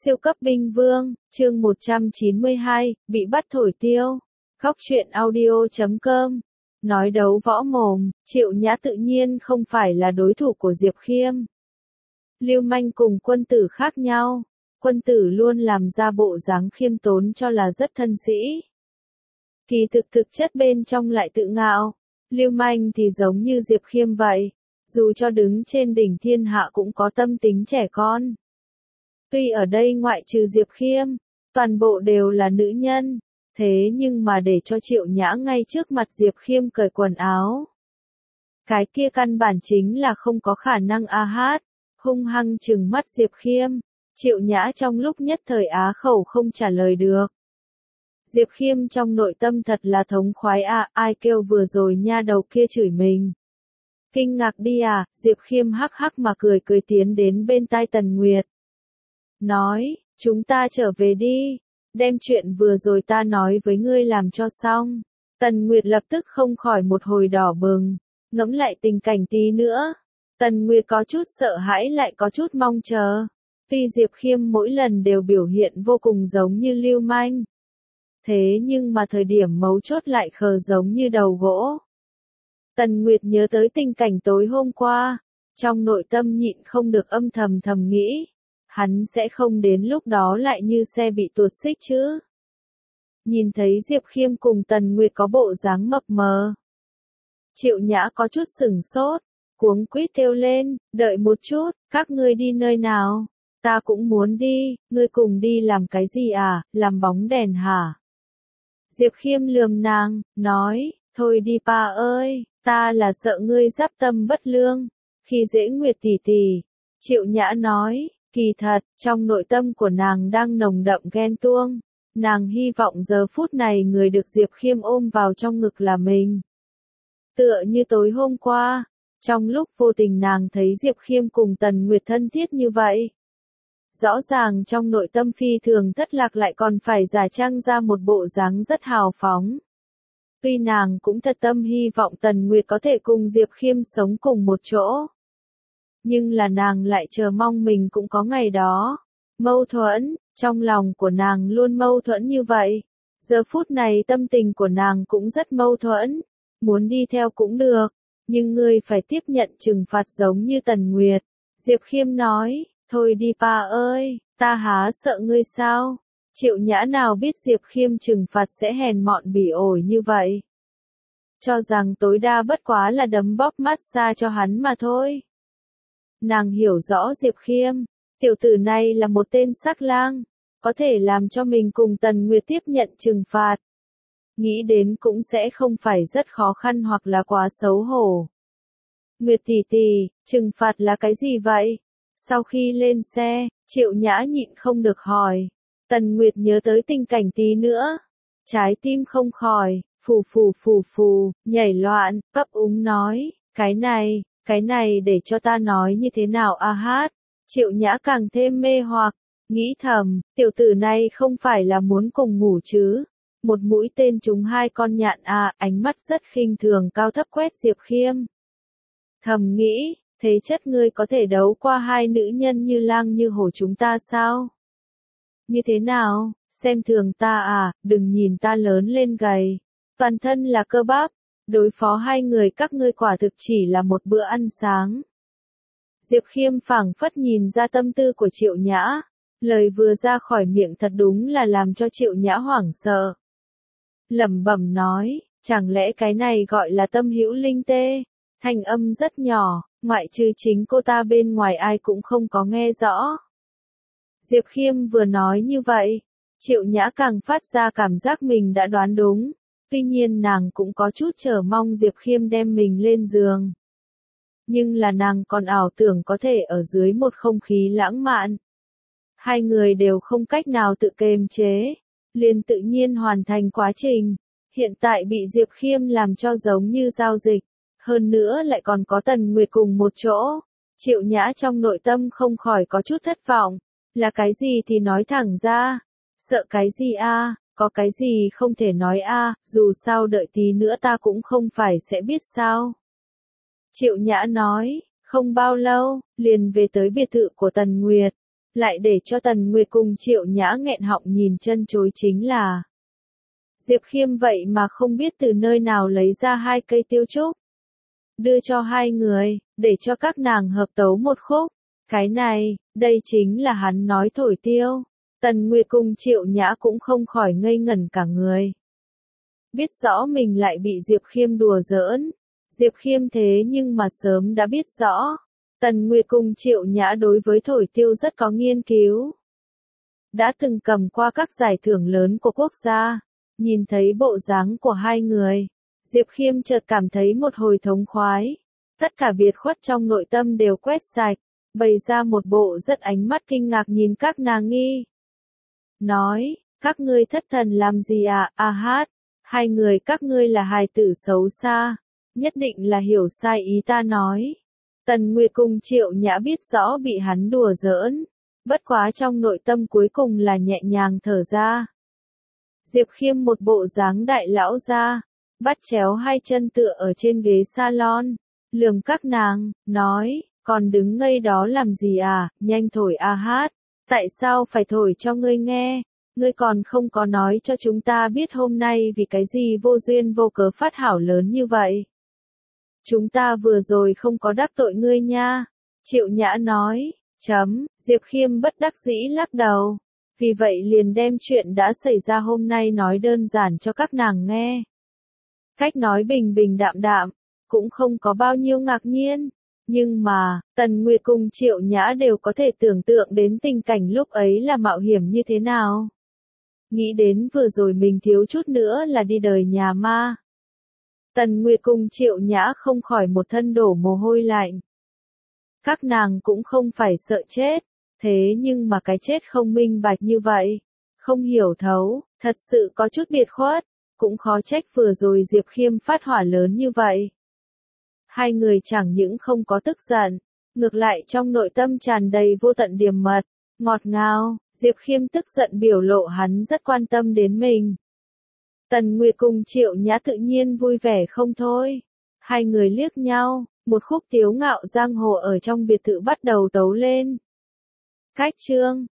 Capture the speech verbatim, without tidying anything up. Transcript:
Siêu cấp binh vương, chương một trăm chín mươi hai, bị bắt thổi tiêu. Góc truyện audio chấm com. Nói đấu võ mồm, Triệu Nhã tự nhiên không phải là đối thủ của Diệp Khiêm. Lưu manh cùng quân tử khác nhau. Quân tử luôn làm ra bộ dáng khiêm tốn cho là rất thân sĩ. Kỳ thực thực chất bên trong lại tự ngạo. Lưu manh thì giống như Diệp Khiêm vậy. Dù cho đứng trên đỉnh thiên hạ cũng có tâm tính trẻ con. Tuy ở đây ngoại trừ Diệp Khiêm, toàn bộ đều là nữ nhân, thế nhưng mà để cho Triệu Nhã ngay trước mặt Diệp Khiêm cởi quần áo. Cái kia căn bản chính là không có khả năng a hát, hung hăng trừng mắt Diệp Khiêm, Triệu Nhã trong lúc nhất thời á khẩu không trả lời được. Diệp Khiêm trong nội tâm thật là thống khoái à, ai kêu vừa rồi nha đầu kia chửi mình. Kinh ngạc đi à, Diệp Khiêm hắc hắc mà cười cười tiến đến bên tai Tần Nguyệt. Nói, chúng ta trở về đi, đem chuyện vừa rồi ta nói với ngươi làm cho xong. Tần Nguyệt lập tức không khỏi một hồi đỏ bừng, ngẫm lại tình cảnh tí nữa. Tần Nguyệt có chút sợ hãi lại có chút mong chờ. Tuy Diệp Khiêm mỗi lần đều biểu hiện vô cùng giống như lưu manh. Thế nhưng mà thời điểm mấu chốt lại khờ giống như đầu gỗ. Tần Nguyệt nhớ tới tình cảnh tối hôm qua, trong nội tâm nhịn không được âm thầm thầm nghĩ. Hắn sẽ không đến lúc đó lại như xe bị tuột xích chứ. Nhìn thấy Diệp Khiêm cùng Tần Nguyệt có bộ dáng mập mờ. Triệu Nhã có chút sửng sốt, cuống quýt kêu lên, đợi một chút, các ngươi đi nơi nào? Ta cũng muốn đi, ngươi cùng đi làm cái gì à, làm bóng đèn hả? Diệp Khiêm lườm nàng, nói, thôi đi pa ơi, ta là sợ ngươi giáp tâm bất lương, khi dễ Nguyệt tỷ tỷ. Triệu Nhã nói. Kỳ thật, trong nội tâm của nàng đang nồng đậm ghen tuông, nàng hy vọng giờ phút này người được Diệp Khiêm ôm vào trong ngực là mình. Tựa như tối hôm qua, trong lúc vô tình nàng thấy Diệp Khiêm cùng Tần Nguyệt thân thiết như vậy. Rõ ràng trong nội tâm phi thường thất lạc lại còn phải giả trang ra một bộ dáng rất hào phóng. Tuy nàng cũng thật tâm hy vọng Tần Nguyệt có thể cùng Diệp Khiêm sống cùng một chỗ. Nhưng là nàng lại chờ mong mình cũng có ngày đó. Mâu thuẫn, trong lòng của nàng luôn mâu thuẫn như vậy. Giờ phút này tâm tình của nàng cũng rất mâu thuẫn. Muốn đi theo cũng được, nhưng ngươi phải tiếp nhận trừng phạt giống như Tần Nguyệt. Diệp Khiêm nói, thôi đi pa ơi, ta há sợ ngươi sao? Triệu Nhã nào biết Diệp Khiêm trừng phạt sẽ hèn mọn bỉ ổi như vậy. Cho rằng tối đa bất quá là đấm bóp massage cho hắn mà thôi. Nàng hiểu rõ Diệp Khiêm, tiểu tử này là một tên sắc lang, có thể làm cho mình cùng Tần Nguyệt tiếp nhận trừng phạt. Nghĩ đến cũng sẽ không phải rất khó khăn hoặc là quá xấu hổ. Nguyệt tỷ tỷ, trừng phạt là cái gì vậy? Sau khi lên xe, Triệu Nhã nhịn không được hỏi. Tần Nguyệt nhớ tới tình cảnh tí nữa. Trái tim không khỏi, phù phù phù phù, nhảy loạn, cấp úng nói, cái này. Cái này để cho ta nói như thế nào a hát. Triệu Nhã càng thêm mê hoặc, nghĩ thầm, tiểu tử này không phải là muốn cùng ngủ chứ. Một mũi tên trúng hai con nhạn à, ánh mắt rất khinh thường cao thấp quét Diệp Khiêm. Thầm nghĩ, thế chất ngươi có thể đấu qua hai nữ nhân như lang như hổ chúng ta sao? Như thế nào, xem thường ta à, đừng nhìn ta lớn lên gầy. Toàn thân là cơ bắp. Đối phó hai người các ngươi quả thực chỉ là một bữa ăn sáng. Diệp Khiêm phảng phất nhìn ra tâm tư của Triệu Nhã. Lời vừa ra khỏi miệng thật đúng là làm cho Triệu Nhã hoảng sợ. Lẩm bẩm nói, chẳng lẽ cái này gọi là tâm hữu linh tê? Thanh âm rất nhỏ, ngoại trừ chính cô ta bên ngoài ai cũng không có nghe rõ. Diệp Khiêm vừa nói như vậy, Triệu Nhã càng phát ra cảm giác mình đã đoán đúng. Tuy nhiên nàng cũng có chút chờ mong Diệp Khiêm đem mình lên giường. Nhưng là nàng còn ảo tưởng có thể ở dưới một không khí lãng mạn. Hai người đều không cách nào tự kiềm chế, liền tự nhiên hoàn thành quá trình. Hiện tại bị Diệp Khiêm làm cho giống như giao dịch. Hơn nữa lại còn có Tần Nguyệt cùng một chỗ. Triệu Nhã trong nội tâm không khỏi có chút thất vọng. Là cái gì thì nói thẳng ra. Sợ cái gì a? Có cái gì không thể nói a, dù sao đợi tí nữa ta cũng không phải sẽ biết sao. Triệu Nhã nói, không bao lâu, liền về tới biệt thự của Tần Nguyệt. lại để cho Tần Nguyệt cùng Triệu Nhã nghẹn họng nhìn chân chối chính là Diệp Khiêm vậy mà không biết từ nơi nào lấy ra hai cây tiêu trúc. Đưa cho hai người, để cho các nàng hợp tấu một khúc. Cái này, đây chính là hắn nói thổi tiêu. Tần Nguyệt cùng Triệu Nhã cũng không khỏi ngây ngẩn cả người. Biết rõ mình lại bị Diệp Khiêm đùa giỡn. Diệp Khiêm thế nhưng mà sớm đã biết rõ. Tần Nguyệt cùng Triệu Nhã đối với thổi tiêu rất có nghiên cứu. Đã từng cầm qua các giải thưởng lớn của quốc gia. Nhìn thấy bộ dáng của hai người. Diệp Khiêm chợt cảm thấy một hồi thống khoái. Tất cả biệt khuất trong nội tâm đều quét sạch. Bày ra một bộ rất ánh mắt kinh ngạc nhìn các nàng nghi. Nói, các ngươi thất thần làm gì à, a hát. Hai người các ngươi là hài tử xấu xa. Nhất định là hiểu sai ý ta nói. Tần Nguyệt cùng Triệu Nhã biết rõ bị hắn đùa giỡn. Bất quá trong nội tâm cuối cùng là nhẹ nhàng thở ra. Diệp Khiêm một bộ dáng đại lão ra. Bắt chéo hai chân tựa ở trên ghế salon. Lườm các nàng, nói, còn đứng ngây đó làm gì à, nhanh thổi a hát. Tại sao phải thổi cho ngươi nghe? Ngươi còn không có nói cho chúng ta biết hôm nay vì cái gì vô duyên vô cớ phát hảo lớn như vậy. Chúng ta vừa rồi không có đắc tội ngươi nha. Triệu Nhã nói, chấm, Diệp Khiêm bất đắc dĩ lắc đầu. Vì vậy liền đem chuyện đã xảy ra hôm nay nói đơn giản cho các nàng nghe. Cách nói bình bình đạm đạm, cũng không có bao nhiêu ngạc nhiên. Nhưng mà, Tần Nguyệt cùng Triệu Nhã đều có thể tưởng tượng đến tình cảnh lúc ấy là mạo hiểm như thế nào. Nghĩ đến vừa rồi mình thiếu chút nữa là đi đời nhà ma. Tần Nguyệt cùng Triệu Nhã không khỏi một thân đổ mồ hôi lạnh. Các nàng cũng không phải sợ chết, thế nhưng mà cái chết không minh bạch như vậy, không hiểu thấu, thật sự có chút biệt khuất, cũng khó trách vừa rồi Diệp Khiêm phát hỏa lớn như vậy. Hai người chẳng những không có tức giận, ngược lại trong nội tâm tràn đầy vô tận điềm mật, ngọt ngào. Diệp Khiêm tức giận biểu lộ hắn rất quan tâm đến mình. Tần Nguyệt cùng Triệu Nhã tự nhiên vui vẻ không thôi. Hai người liếc nhau, một khúc tiếu ngạo giang hồ ở trong biệt thự bắt đầu tấu lên. Cách chương